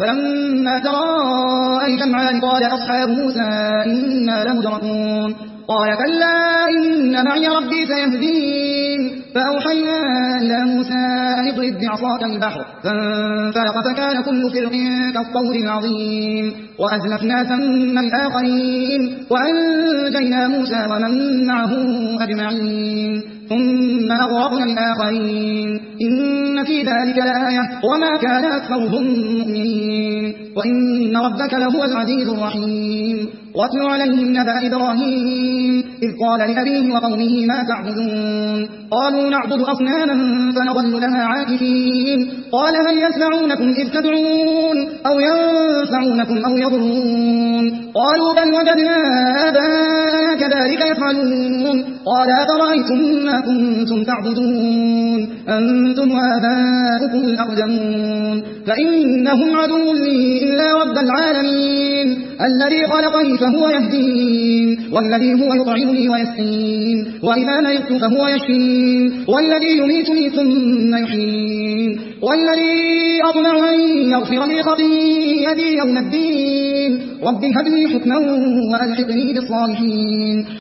فلما تراءى الجمعان قال أصحاب موسى إنا لمدركون قال كلا إن معي ربي سيهدين فأوحينا إلى موسى أن اضرب بعصاك البحر فانفلق فكان كل فرق كالطور العظيم وأزلفنا ثم الآخرين وأنجينا موسى ومن معه أجمعين ثم أغرقنا الآخرين إن في ذلك لآية وما كان أكثرهم مؤمنين وإن ربك لهو العزيز الرحيم واتل عليهم نبأ إبراهيم إذ قال لأبيه وقومه ما تعبدون قالوا نعبد أصناما فنظل لها عاكفين قال هل يسمعونكم إذ تدعون أو ينفعونكم أو يضرون قالوا بل وجدنا آباءنا كذلك يفعلون قال أفرأيتم ما كنتم تعبدون أنتم وآباؤكم الأقدمون فإنهم عدو لي إلا رب العالمين الذي خلقني فهو يهدين والذي هو يطعمني ويسقين وإذا مرضت فهو يشفين والذي يميتني ثم يحيين والذي أطمع أن يغفر لي خطيئتي يوم الدين رب هب لي حكما وألحقني بالصالحين